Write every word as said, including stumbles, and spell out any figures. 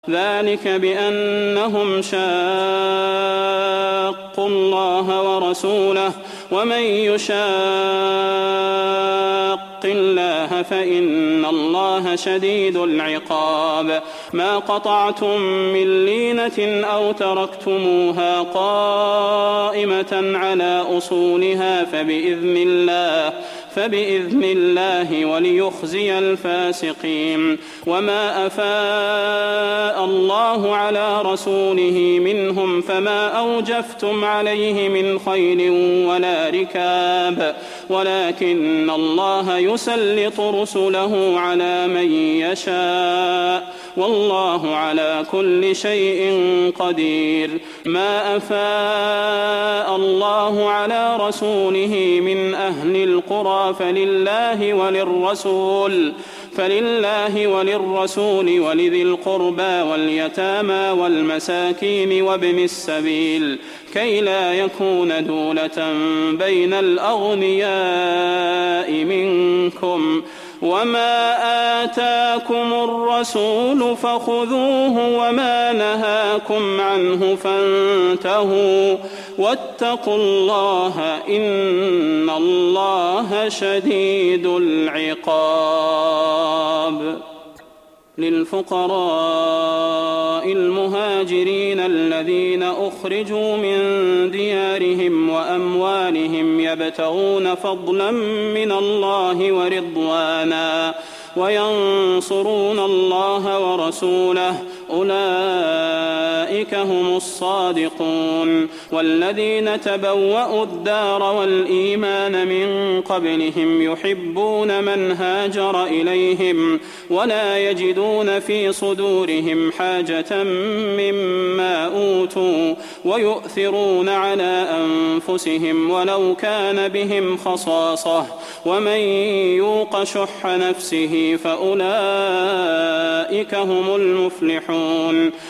ذلك بأنهم شاقوا الله ورسوله ومن يشاق الله فإن الله شديد العقاب ما قطعتم من لينة أو تركتموها قائمة على أصولها فبإذن الله فبإذن الله وليخزي الفاسقين وما أفاء الله على رسوله منهم فما أوجفتم عليه من خيل ولا ركاب ولكن الله يسلط رسله على من يشاء والله على كل شيء قدير ما أفاء الله على رسوله من أهل القرى فلله وللرسول فلله وللرسول ولذي القربى واليتامى والمساكين وابن السبيل كي لا يكون دولة بين الأغنياء منكم وما آتاكم الرسول فخذوه وما نهاكم عنه فانتهوا واتقوا الله إن الله شديد العقاب للفقراء المهاجرين الذين أخرجوا من ديارهم وأموالهم يبتغون فضلا من الله ورضوانا وينصرون الله ورسوله أولئك هم الصادقون والذين تبوأوا الدار والإيمان من قبلهم يحبون من هاجر إليهم ولا يجدون في صدورهم حاجة مما أوتوا ويؤثرون على أنفسهم ولو كان بهم خصاصة ومن يوق شح نفسه فأولئك هم المفلحون